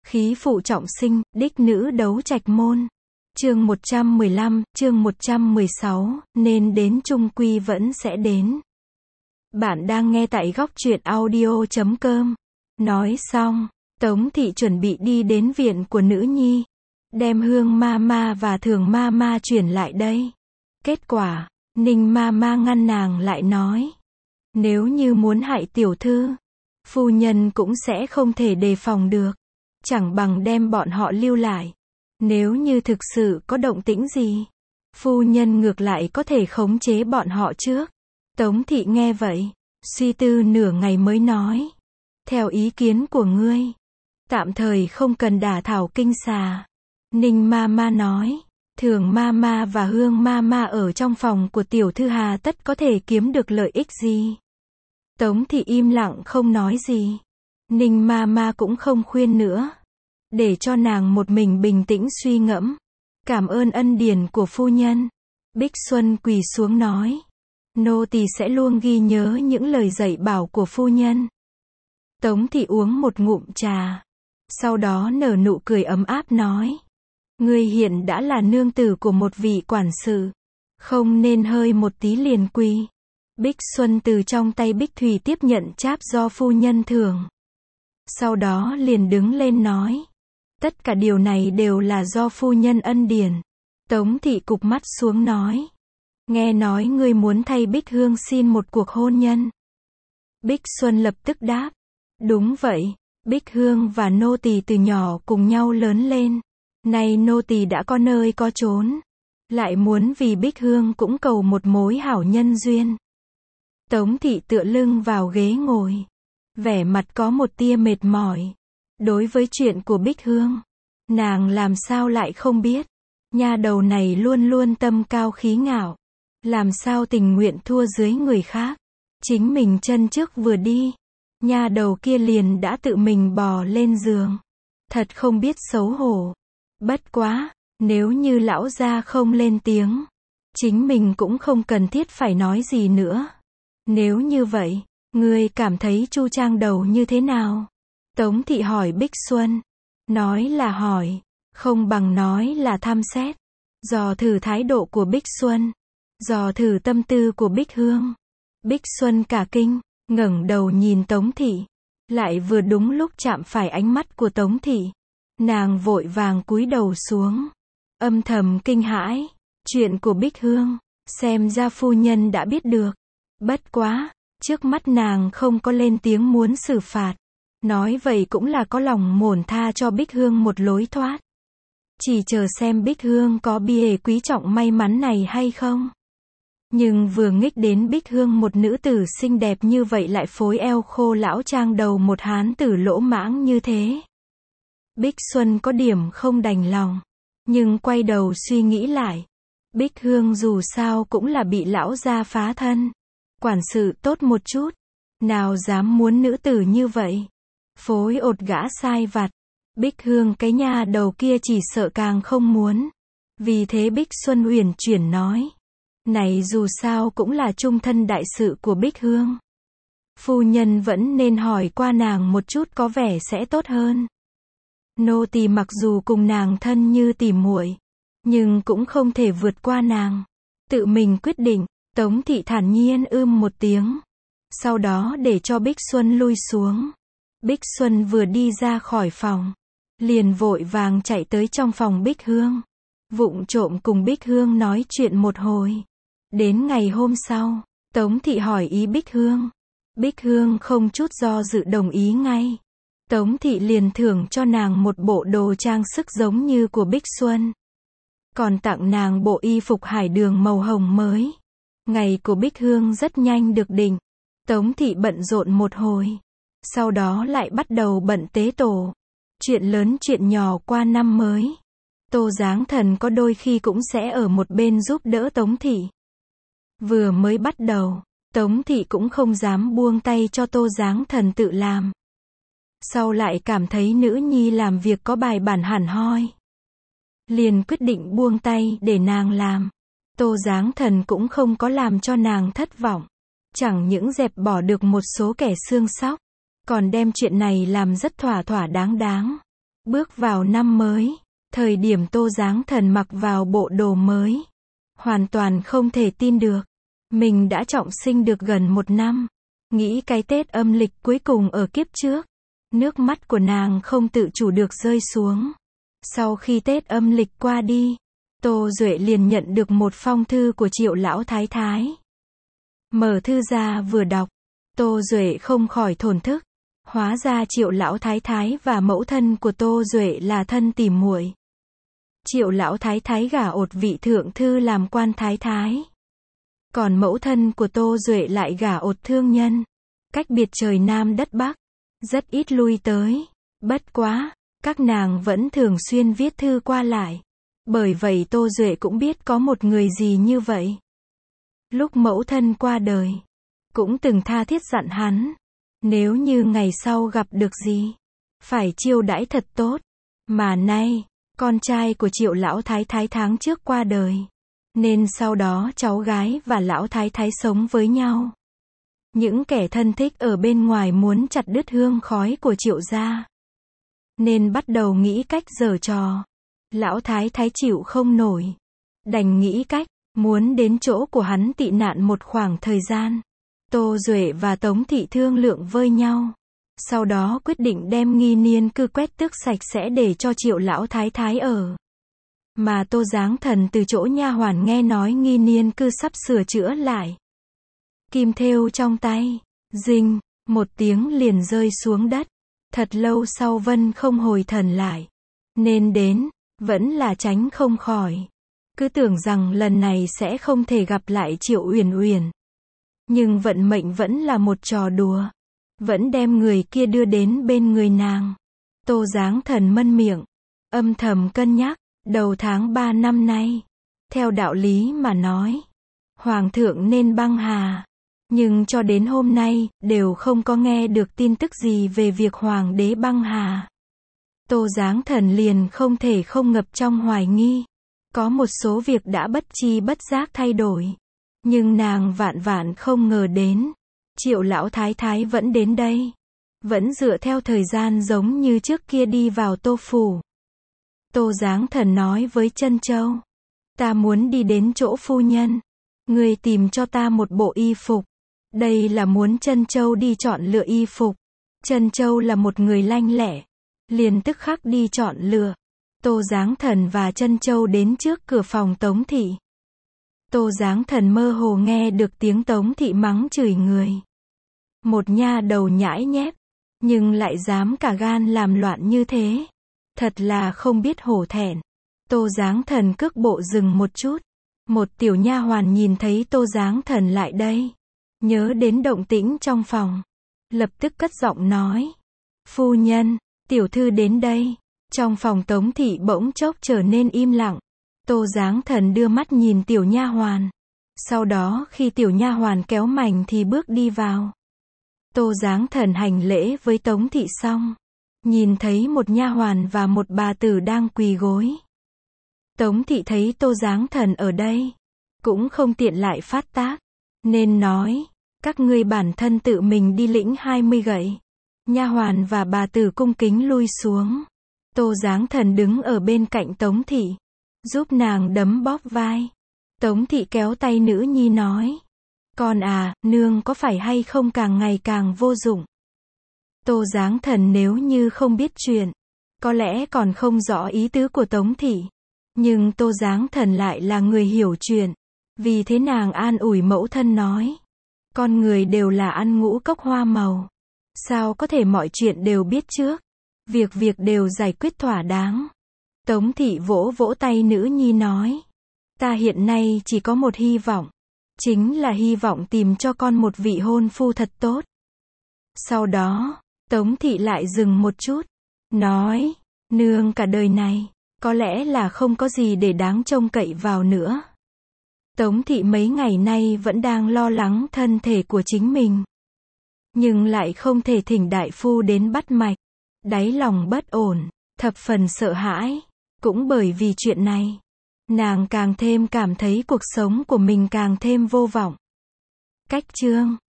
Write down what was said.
Khí phụ trọng sinh, đích nữ đấu trạch môn. Chương 115, chương 116, nên đến chung quy vẫn sẽ đến. Bạn đang nghe tại góc truyện audio.com. Nói xong, Tống Thị chuẩn bị đi đến viện của nữ nhi, đem Hương Mama và Thường Mama chuyển lại đây. Kết quả, Ninh Mama ngăn nàng lại nói, nếu như muốn hại tiểu thư, phu nhân cũng sẽ không thể đề phòng được, chẳng bằng đem bọn họ lưu lại. Nếu như thực sự có động tĩnh gì, phu nhân ngược lại có thể khống chế bọn họ trước. Tống Thị nghe vậy, suy tư nửa ngày mới nói, theo ý kiến của ngươi, tạm thời không cần đả thảo kinh xà. Ninh Mama nói, Thường Mama và Hương Mama ở trong phòng của tiểu thư hà tất có thể kiếm được lợi ích gì. Tống Thị im lặng không nói gì. Ninh Mama cũng không khuyên nữa, để cho nàng một mình bình tĩnh suy ngẫm. Cảm ơn ân điển của phu nhân. Bích Xuân quỳ xuống nói, nô tỳ sẽ luôn ghi nhớ những lời dạy bảo của phu nhân. Tống Thị uống một ngụm trà, sau đó nở nụ cười ấm áp nói, ngươi hiện đã là nương tử của một vị quản sự, không nên hơi một tí liền quỳ. Bích Xuân từ trong tay Bích Thủy tiếp nhận cháp do phu nhân thưởng, sau đó liền đứng lên nói, tất cả điều này đều là do phu nhân ân điển. Tống Thị cụp mắt xuống nói, nghe nói ngươi muốn thay Bích Hương xin một cuộc hôn nhân. Bích Xuân lập tức đáp, đúng vậy, Bích Hương và nô tỳ từ nhỏ cùng nhau lớn lên, nay nô tỳ đã có nơi có chốn, lại muốn vì Bích Hương cũng cầu một mối hảo nhân duyên. Tống Thị tựa lưng vào ghế ngồi, vẻ mặt có một tia mệt mỏi. Đối với chuyện của Bích Hương, nàng làm sao lại không biết. Nha đầu này luôn luôn tâm cao khí ngạo, làm sao tình nguyện thua dưới người khác. Chính mình chân trước vừa đi, nha đầu kia liền đã tự mình bò lên giường. Thật không biết xấu hổ. Bất quá, nếu như lão gia không lên tiếng, chính mình cũng không cần thiết phải nói gì nữa. Nếu như vậy, ngươi cảm thấy chu trang đầu như thế nào? Tống Thị hỏi Bích Xuân. Nói là hỏi, không bằng nói là thăm xét. Dò thử thái độ của Bích Xuân, dò thử tâm tư của Bích Hương. Bích Xuân cả kinh, ngẩng đầu nhìn Tống Thị, lại vừa đúng lúc chạm phải ánh mắt của Tống Thị. Nàng vội vàng cúi đầu xuống, âm thầm kinh hãi. Chuyện của Bích Hương, xem ra phu nhân đã biết được. Bất quá, trước mắt nàng không có lên tiếng muốn xử phạt. Nói vậy cũng là có lòng mổn tha cho Bích Hương một lối thoát. Chỉ chờ xem Bích Hương có bia quý trọng may mắn này hay không. Nhưng vừa nghích đến Bích Hương một nữ tử xinh đẹp như vậy lại phối eo khô lão trang đầu một hán tử lỗ mãng như thế. Bích Xuân có điểm không đành lòng, nhưng quay đầu suy nghĩ lại. Bích Hương dù sao cũng là bị lão gia phá thân. Quản sự tốt một chút, nào dám muốn nữ tử như vậy. Phối ột gã sai vặt. Bích Hương cái nha đầu kia chỉ sợ càng không muốn. Vì thế Bích Xuân uyển chuyển nói, này dù sao cũng là trung thân đại sự của Bích Hương, phu nhân vẫn nên hỏi qua nàng một chút có vẻ sẽ tốt hơn. Nô tỳ mặc dù cùng nàng thân như tỉ muội, nhưng cũng không thể vượt qua nàng. Tự mình quyết định. Tống Thị thản nhiên một tiếng, sau đó để cho Bích Xuân lui xuống. Bích Xuân vừa đi ra khỏi phòng, liền vội vàng chạy tới trong phòng Bích Hương, vụng trộm cùng Bích Hương nói chuyện một hồi. Đến ngày hôm sau, Tống Thị hỏi ý Bích Hương. Bích Hương không chút do dự đồng ý ngay. Tống Thị liền thưởng cho nàng một bộ đồ trang sức giống như của Bích Xuân, còn tặng nàng bộ y phục hải đường màu hồng mới. Ngày của Bích Hương rất nhanh được định. Tống Thị bận rộn một hồi, sau đó lại bắt đầu bận tế tổ. Chuyện lớn chuyện nhỏ qua năm mới, Tô Giáng Thần có đôi khi cũng sẽ ở một bên giúp đỡ Tống Thị. Vừa mới bắt đầu, Tống Thị cũng không dám buông tay cho Tô Giáng Thần tự làm. Sau lại cảm thấy nữ nhi làm việc có bài bản hẳn hoi, liền quyết định buông tay để nàng làm. Tô Giáng Thần cũng không có làm cho nàng thất vọng. Chẳng những dẹp bỏ được một số kẻ xương xóc, còn đem chuyện này làm rất thỏa thỏa đáng đáng. Bước vào năm mới, thời điểm Tô Giáng Thần mặc vào bộ đồ mới. Hoàn toàn không thể tin được. Mình đã trọng sinh được gần 1 năm. Nghĩ cái Tết âm lịch cuối cùng ở kiếp trước. Nước mắt của nàng không tự chủ được rơi xuống. Sau khi Tết âm lịch qua đi, Tô Duệ liền nhận được một phong thư của Triệu lão thái thái. Mở thư ra vừa đọc, Tô Duệ không khỏi thổn thức. Hóa ra Triệu lão thái thái và mẫu thân của Tô Duệ là thân tỉ muội. Triệu lão thái thái gả ột vị thượng thư làm quan thái thái. Còn mẫu thân của Tô Duệ lại gả ột thương nhân. Cách biệt trời Nam đất Bắc. Rất ít lui tới. Bất quá, các nàng vẫn thường xuyên viết thư qua lại. Bởi vậy Tô Duệ cũng biết có một người gì như vậy. Lúc mẫu thân qua đời, cũng từng tha thiết dặn hắn. Nếu như ngày sau gặp được gì, phải chiêu đãi thật tốt. Mà nay, con trai của Triệu lão thái thái tháng trước qua đời. Nên sau đó cháu gái và lão thái thái sống với nhau. Những kẻ thân thích ở bên ngoài muốn chặt đứt hương khói của Triệu gia. Nên bắt đầu nghĩ cách giở trò. Lão thái thái chịu không nổi. Đành nghĩ cách, muốn đến chỗ của hắn tị nạn một khoảng thời gian. Tô Duệ và Tống Thị thương lượng với nhau. Sau đó quyết định đem nghi niên cư quét tước sạch sẽ để cho Triệu lão thái thái ở. Mà Tô Giáng Thần từ chỗ nha hoàn nghe nói nghi niên cư sắp sửa chữa lại. Kim thêu trong tay, rinh, một tiếng liền rơi xuống đất. Thật lâu sau Vân không hồi thần lại. Nên đến, vẫn là tránh không khỏi. Cứ tưởng rằng lần này sẽ không thể gặp lại Triệu Uyển Uyển. Nhưng vận mệnh vẫn là một trò đùa. Vẫn đem người kia đưa đến bên người nàng. Tô Giáng Thần mân miệng, âm thầm cân nhắc, đầu tháng 3 năm nay. Theo đạo lý mà nói, Hoàng thượng nên băng hà. Nhưng cho đến hôm nay, đều không có nghe được tin tức gì về việc Hoàng đế băng hà. Tô Giáng Thần liền không thể không ngập trong hoài nghi. Có một số việc đã bất chi bất giác thay đổi. Nhưng nàng vạn vạn không ngờ đến. Triệu lão thái thái vẫn đến đây. Vẫn dựa theo thời gian giống như trước kia đi vào Tô phủ. Tô Giáng Thần nói với Trân Châu. Ta muốn đi đến chỗ phu nhân. Người tìm cho ta một bộ y phục. Đây là muốn Trân Châu đi chọn lựa y phục. Trân Châu là một người lanh lẹ. Liền tức khắc đi chọn lựa. Tô Giáng Thần và Trân Châu đến trước cửa phòng Tống Thị. Tô Giáng Thần mơ hồ nghe được tiếng Tống Thị mắng chửi người. Một nha đầu nhãi nhép. Nhưng lại dám cả gan làm loạn như thế. Thật là không biết hổ thẹn. Tô Giáng Thần cước bộ dừng một chút. Một tiểu nha hoàn nhìn thấy Tô Giáng Thần lại đây. Nhớ đến động tĩnh trong phòng. Lập tức cất giọng nói. Phu nhân, tiểu thư đến đây. Trong phòng Tống Thị bỗng chốc trở nên im lặng. Tô Giáng Thần đưa mắt nhìn tiểu nha hoàn. Sau đó khi tiểu nha hoàn kéo mảnh thì bước đi vào. Tô Giáng Thần hành lễ với Tống Thị xong. Nhìn thấy một nha hoàn và một bà tử đang quỳ gối. Tống Thị thấy Tô Giáng Thần ở đây. Cũng không tiện lại phát tác. Nên nói, các ngươi bản thân tự mình đi lĩnh 20 gậy. Nha hoàn và bà tử cung kính lui xuống. Tô Giáng Thần đứng ở bên cạnh Tống Thị. Giúp nàng đấm bóp vai. Tống Thị kéo tay nữ nhi nói. Con à, nương có phải hay không càng ngày càng vô dụng. Tô Giáng Thần nếu như không biết chuyện. Có lẽ còn không rõ ý tứ của Tống Thị. Nhưng Tô Giáng Thần lại là người hiểu chuyện. Vì thế nàng an ủi mẫu thân nói. Con người đều là ăn ngũ cốc hoa màu. Sao có thể mọi chuyện đều biết trước. Việc đều giải quyết thỏa đáng. Tống Thị vỗ vỗ tay nữ nhi nói. Ta hiện nay chỉ có một hy vọng. Chính là hy vọng tìm cho con một vị hôn phu thật tốt. Sau đó, Tống Thị lại dừng một chút. Nói, nương cả đời này, có lẽ là không có gì để đáng trông cậy vào nữa. Tống Thị mấy ngày nay vẫn đang lo lắng thân thể của chính mình. Nhưng lại không thể thỉnh đại phu đến bắt mạch. Đáy lòng bất ổn, thập phần sợ hãi. Cũng bởi vì chuyện này, nàng càng thêm cảm thấy cuộc sống của mình càng thêm vô vọng. Cách chương